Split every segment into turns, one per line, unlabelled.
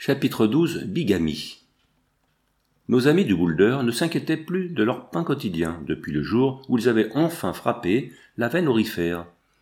Chapitre 12. Bigamie. Nos amis du Boulder ne s'inquiétaient plus de leur pain quotidien depuis le jour où ils avaient enfin frappé la veine aurifère.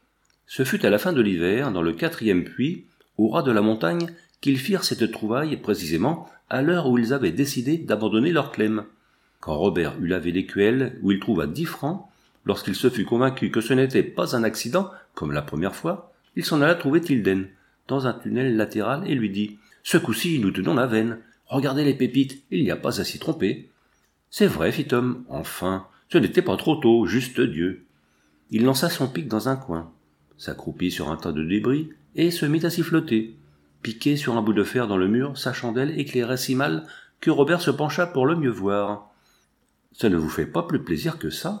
Ce fut à la fin de l'hiver, dans le 4e puits, au ras de la montagne, qu'ils firent cette trouvaille précisément à l'heure où ils avaient décidé d'abandonner leur clem. Quand Robert eut lavé l'écuelle où il trouva 10 francs, lorsqu'il se fut convaincu que ce n'était pas un accident, comme la première fois, il s'en alla trouver Tilden, dans un tunnel latéral, et lui dit « Ce coup-ci, nous tenons la veine. Regardez les pépites, il n'y a pas à s'y tromper. » « C'est vrai, fit Tom. Enfin, ce n'était pas trop tôt, juste Dieu. » Il lança son pic dans un coin, s'accroupit sur un tas de débris, et se mit à siffloter. Piqué sur un bout de fer dans le mur, sa chandelle éclairait si mal que Robert se pencha pour le mieux voir. « Ça ne vous fait pas plus plaisir que ça ?»«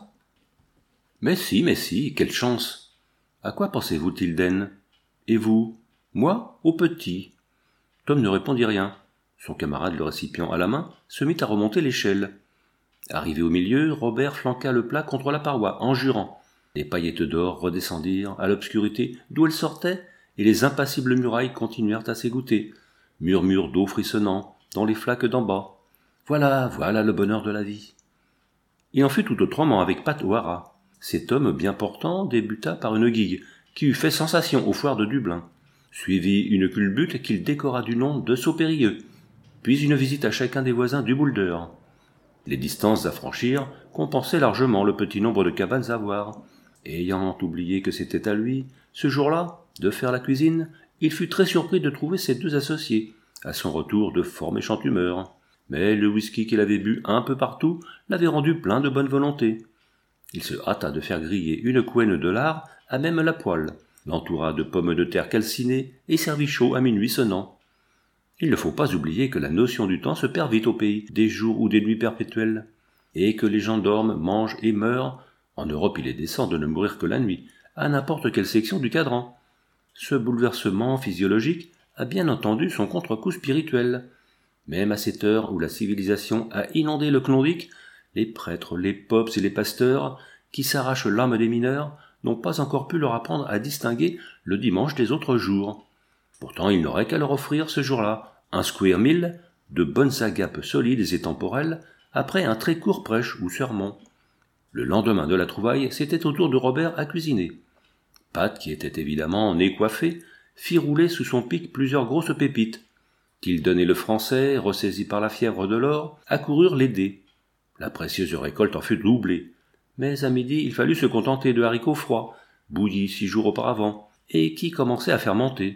Mais si, quelle chance !»« À quoi pensez-vous, Tilden ? Et vous ? Moi, au petit ?» Tom ne répondit rien. Son camarade, le récipient à la main, se mit à remonter l'échelle. Arrivé au milieu, Robert flanqua le plat contre la paroi, en jurant. Les paillettes d'or redescendirent à l'obscurité d'où elles sortaient, et les impassibles murailles continuèrent à s'égoutter. Murmure d'eau frissonnant dans les flaques d'en bas. Voilà le bonheur de la vie. Il en fut tout autrement avec Pat O'Hara. Cet homme bien portant débuta par une guigue, qui eut fait sensation aux foires de Dublin. Suivit une culbute qu'il décora du nom de Saut Périlleux, puis une visite à chacun des voisins du Boulder. Les distances à franchir compensaient largement le petit nombre de cabanes à voir. Ayant oublié que c'était à lui, ce jour-là, de faire la cuisine, il fut très surpris de trouver ses 2 associés, à son retour de fort méchante humeur. Mais le whisky qu'il avait bu un peu partout l'avait rendu plein de bonne volonté. Il se hâta de faire griller une couenne de lard à même la poêle, l'entoura de pommes de terre calcinées et servit chaud à minuit sonnant. Il ne faut pas oublier que la notion du temps se perd vite au pays des jours ou des nuits perpétuelles, et que les gens dorment, mangent et meurent. En Europe, il est décent de ne mourir que la nuit, à n'importe quelle section du cadran. Ce bouleversement physiologique a bien entendu son contre-coup spirituel. Même à cette heure où la civilisation a inondé le Klondike, les prêtres, les popes et les pasteurs, qui s'arrachent l'âme des mineurs, n'ont pas encore pu leur apprendre à distinguer le dimanche des autres jours. Pourtant, il n'aurait qu'à leur offrir ce jour-là un square meal, de bonnes agapes solides et temporelles, après un très court prêche ou sermon. Le lendemain de la trouvaille, c'était au tour de Robert à cuisiner. Pat, qui était évidemment nez coiffé, fit rouler sous son pic plusieurs grosses pépites. Tilden et le Français, ressaisis par la fièvre de l'or, accoururent l'aider. La précieuse récolte en fut doublée. Mais à midi, il fallut se contenter de haricots froids, bouillis 6 jours auparavant, et qui commençaient à fermenter.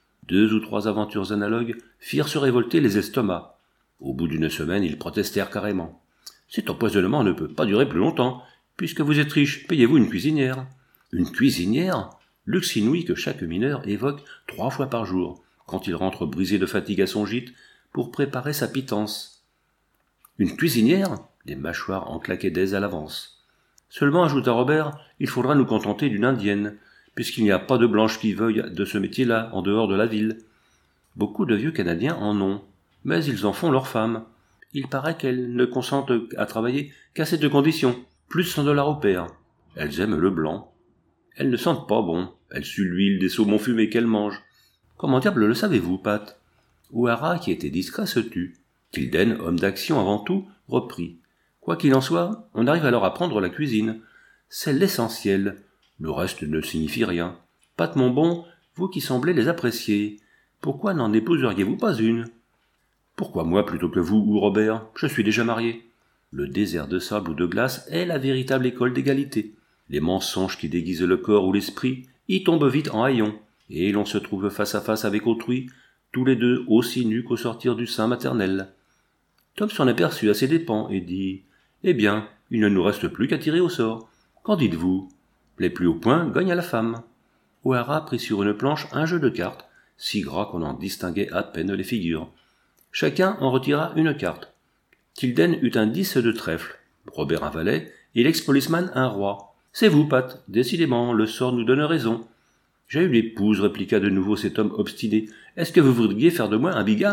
2 ou 3 aventures analogues firent se révolter les estomacs. Au bout d'une semaine, ils protestèrent carrément. « Cet empoisonnement ne peut pas durer plus longtemps. Puisque vous êtes riche, payez-vous une cuisinière. » Une cuisinière ? Luxe inouï que chaque mineur évoque 3 fois par jour, quand il rentre brisé de fatigue à son gîte, pour préparer sa pitance. Une cuisinière ? Les mâchoires en claquaient d'aise à l'avance. Seulement, ajouta Robert, il faudra nous contenter d'une indienne, puisqu'il n'y a pas de blanche qui veuille de ce métier-là en dehors de la ville. Beaucoup de vieux Canadiens en ont, mais ils en font leur femme. Il paraît qu'elles ne consentent à travailler qu'à cette condition, plus $100 au pair. Elles aiment le blanc. Elles ne sentent pas bon, elles suent l'huile des saumons fumés qu'elles mangent. Comment diable le savez-vous, Pat ? O'Hara, qui était discret, se tut. Tilden, homme d'action avant tout, reprit. Quoi qu'il en soit, on arrive alors à apprendre la cuisine. C'est l'essentiel. Le reste ne signifie rien. Pat, mon bon, vous qui semblez les apprécier, pourquoi n'en épouseriez-vous pas une ? Pourquoi moi plutôt que vous ou Robert ? Je suis déjà marié. Le désert de sable ou de glace est la véritable école d'égalité. Les mensonges qui déguisent le corps ou l'esprit y tombent vite en haillons, et l'on se trouve face à face avec autrui, tous les deux aussi nus qu'au sortir du sein maternel. Tom s'en aperçut à ses dépens et dit « Eh bien, il ne nous reste plus qu'à tirer au sort. Qu'en dites-vous ? Les plus hauts points gagnent à la femme. » O'Hara prit sur une planche un jeu de cartes, si gras qu'on en distinguait à peine les figures. Chacun en retira une carte. Tilden eut un 10 de trèfle, Robert un valet, et l'ex-policeman un roi. « C'est vous, Pat. Décidément, le sort nous donne raison. »« J'ai eu l'épouse, répliqua de nouveau cet homme obstiné. Est-ce que vous voudriez faire de moi un bigame ? »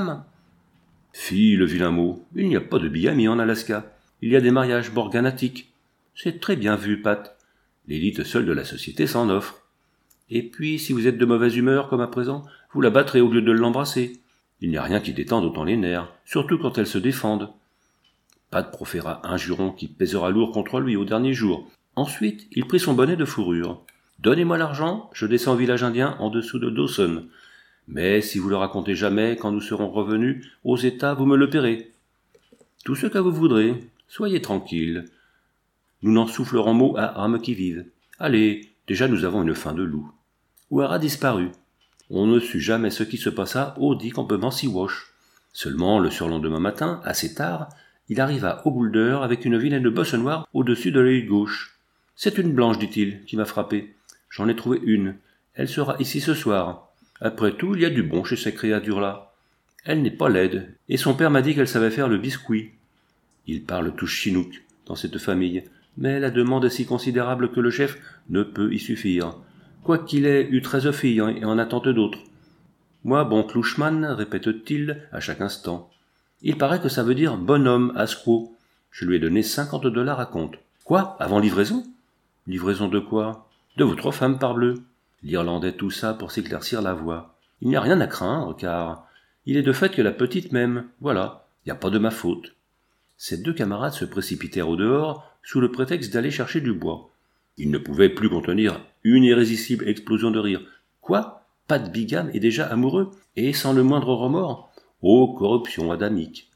Fi, le vilain mot. Il n'y a pas de bigamie en Alaska. Il y a des mariages morganatiques. C'est très bien vu, Pat. L'élite seule de la société s'en offre. Et puis, si vous êtes de mauvaise humeur, comme à présent, vous la battrez au lieu de l'embrasser. Il n'y a rien qui détende autant les nerfs, surtout quand elles se défendent. Pat proféra un juron qui pèsera lourd contre lui au dernier jour. Ensuite, il prit son bonnet de fourrure. « Donnez-moi l'argent, je descends au village indien en dessous de Dawson. Mais si vous le racontez jamais, quand nous serons revenus aux États, vous me le paierez. Tout ce que vous voudrez, soyez tranquille. Nous n'en soufflerons mot à âme qui vive. Allez, déjà nous avons une faim de loup. » Ouara disparut. On ne sut jamais ce qui se passa au dit campement Siwash. Seulement, le surlendemain matin, assez tard, il arriva au Boulder avec une vilaine bosse noire au-dessus de l'œil gauche. « C'est une blanche, dit-il, qui m'a frappé. J'en ai trouvé une. Elle sera ici ce soir. Après tout, il y a du bon chez ces créatures-là. Elle n'est pas laide, et son père m'a dit qu'elle savait faire le biscuit. Il parle tout chinook dans cette famille, mais la demande est si considérable que le chef ne peut y suffire. Quoiqu'il ait eu 13 filles et en attente d'autres. Moi, bon clouchman, répète-t-il à chaque instant. Il paraît que ça veut dire bonhomme à squaw. Je lui ai donné $50 à compte. Quoi? Avant livraison? Livraison de quoi? De votre femme, parbleu. L'Irlandais toussa pour s'éclaircir la voix. Il n'y a rien à craindre, car il est de fait que la petite m'aime. Voilà, il n'y a pas de ma faute. Ses deux camarades se précipitèrent au dehors sous le prétexte d'aller chercher du bois. Ils ne pouvaient plus contenir une irrésistible explosion de rire. Quoi? Pat Bigam est déjà amoureux, et sans le moindre remords? Oh, corruption adamique!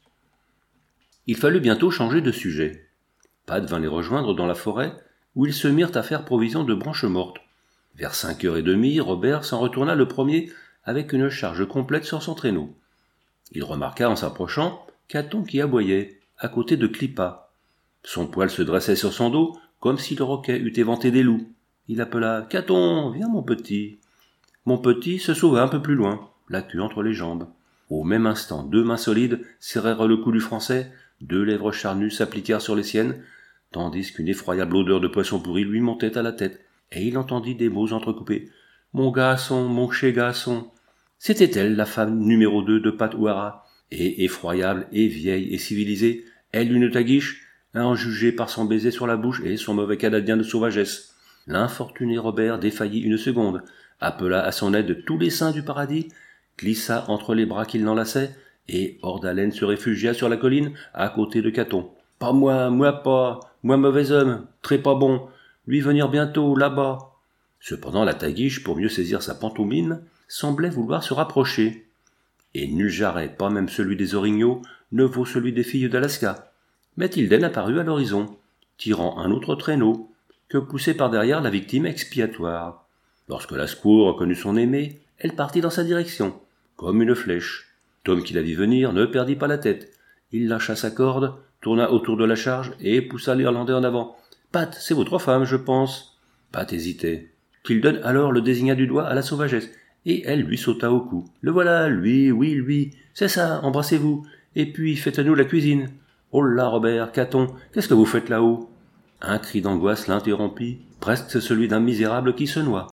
Il fallut bientôt changer de sujet. Pat vint les rejoindre dans la forêt, où ils se mirent à faire provision de branches mortes. Vers 5h30, Robert s'en retourna le premier avec une charge complète sur son traîneau. Il remarqua en s'approchant Caton qui aboyait, à côté de Clippa. Son poil se dressait sur son dos, comme si le roquet eût éventé des loups. Il appela « Caton, viens mon petit !» Mon petit se sauva un peu plus loin, la queue entre les jambes. Au même instant, deux mains solides serrèrent le cou du Français, deux lèvres charnues s'appliquèrent sur les siennes, tandis qu'une effroyable odeur de poisson pourri lui montait à la tête, et il entendit des mots entrecoupés. « Mon garçon, mon cher garçon !» C'était elle, la femme numéro 2 de Pat Ouara, et effroyable et vieille et civilisée, elle une taguiche, à en juger par son baiser sur la bouche et son mauvais canadien de sauvagesse. L'infortuné Robert défaillit une seconde, appela à son aide tous les saints du paradis, glissa entre les bras qu'il l'enlaçait, et hors d'haleine se réfugia sur la colline, à côté de Caton. « Pas moi, moi pas, moi mauvais homme, très pas bon, lui venir bientôt, là-bas. » Cependant la taguiche, pour mieux saisir sa pantomime, semblait vouloir se rapprocher. Et nul jarret, pas même celui des Orignaux, ne vaut celui des filles d'Alaska. Mais Tilden apparut à l'horizon, tirant un autre traîneau, que poussait par derrière la victime expiatoire. Lorsque la squaw reconnut son aimé, elle partit dans sa direction, comme une flèche. Tom, qui la vit venir, ne perdit pas la tête. Il lâcha sa corde, tourna autour de la charge et poussa l'Irlandais en avant. « Pat, c'est votre femme, je pense. » Pat hésitait. Tilden alors le désigna du doigt à la sauvagesse, et elle lui sauta au cou. « Le voilà, lui, oui, lui. C'est ça, embrassez-vous. Et puis, faites-nous la cuisine. » « Oh là, Robert, Caton, qu'est-ce que vous faites là-haut ?» Un cri d'angoisse l'interrompit, presque celui d'un misérable qui se noie.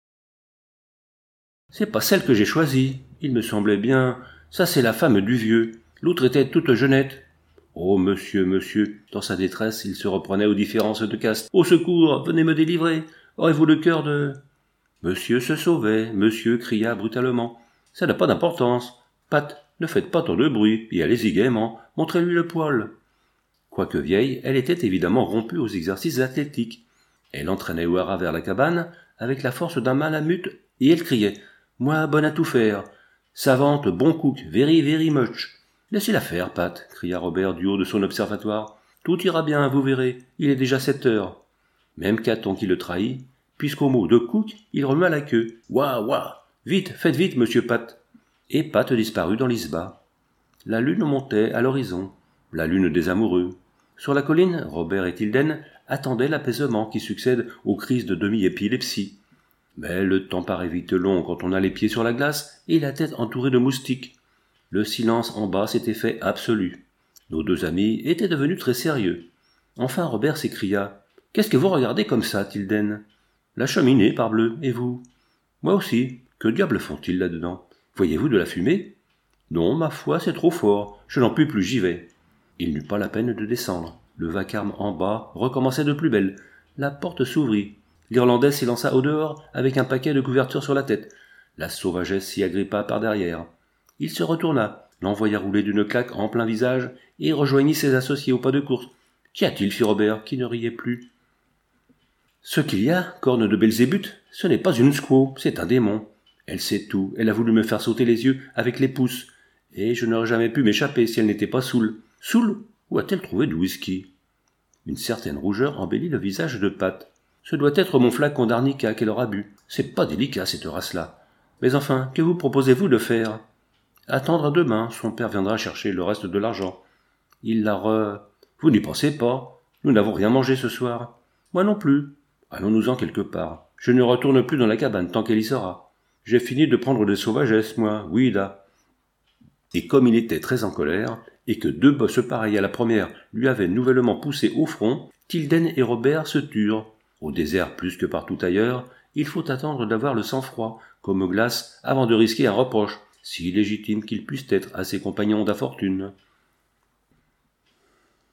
« C'est pas celle que j'ai choisie. Il me semblait bien. Ça, c'est la femme du vieux. L'autre était toute jeunette. »« Oh, monsieur, monsieur !» Dans sa détresse, il se reprenait aux différences de caste. « Au secours, venez me délivrer. Aurez-vous le cœur de... » Monsieur se sauvait, monsieur cria brutalement. « Ça n'a pas d'importance. Pat, ne faites pas tant de bruit, et allez-y gaiement. Montrez-lui le poil. » Quoique vieille, elle était évidemment rompue aux exercices athlétiques. Elle entraînait Ouara vers la cabane avec la force d'un malamute, et elle criait « Moi, bonne à tout faire. Savante, bon cook, very, very much. »« Laissez-la faire, Pat, » cria Robert du haut de son observatoire. « Tout ira bien, vous verrez, il est déjà 7h. » Même Caton qui le trahit, puisqu'au mot de cook, il remua la queue. « Ouah, ouah, vite, faites vite, monsieur Pat. » Et Pat disparut dans l'isba. La lune montait à l'horizon, la lune des amoureux. Sur la colline, Robert et Tilden attendaient l'apaisement qui succède aux crises de demi-épilepsie. Mais le temps paraît vite long quand on a les pieds sur la glace et la tête entourée de moustiques. Le silence en bas s'était fait absolu. Nos deux amis étaient devenus très sérieux. Enfin Robert s'écria « Qu'est-ce que vous regardez comme ça, Tilden ?»« La cheminée, parbleu, et vous ?»« Moi aussi. Que diable font-ils là-dedans? Voyez-vous de la fumée ?»« Non, ma foi, c'est trop fort. Je n'en puis plus, j'y vais. » Il n'eut pas la peine de descendre. Le vacarme en bas recommençait de plus belle. La porte s'ouvrit. L'Irlandais s'élança au dehors avec un paquet de couvertures sur la tête. La sauvagesse s'y agrippa par derrière. Il se retourna. l'envoya rouler d'une claque en plein visage et rejoignit ses associés au pas de course. « Qu'y a-t-il, fit Robert, qui ne riait plus. « Ce qu'il y a, corne de Belzébuth, ce n'est pas une squaw, c'est un démon. Elle sait tout, elle a voulu me faire sauter les yeux avec les pouces, et je n'aurais jamais pu m'échapper si elle n'était pas saoule. Saoule ? Où a-t-elle trouvé du whisky ?» Une certaine rougeur embellit le visage de Pat. « Ce doit être mon flacon d'arnica qu'elle aura bu. C'est pas délicat, cette race-là. Mais enfin, que vous proposez-vous de faire ? » Attendre demain, son père viendra chercher le reste de l'argent. Il la Vous n'y pensez pas. Nous n'avons rien mangé ce soir. Moi non plus. Allons-nous-en quelque part. Je ne retourne plus dans la cabane tant qu'elle y sera. J'ai fini de prendre des sauvagesses, moi, oui, là. Et comme il était très en colère, et que 2 bosses pareilles à la première lui avaient nouvellement poussé au front, Tilden et Robert se turent. Au désert plus que partout ailleurs, il faut attendre d'avoir le sang-froid, comme glace, avant de risquer un reproche, si légitime qu'il puisse être à ses compagnons d'infortune.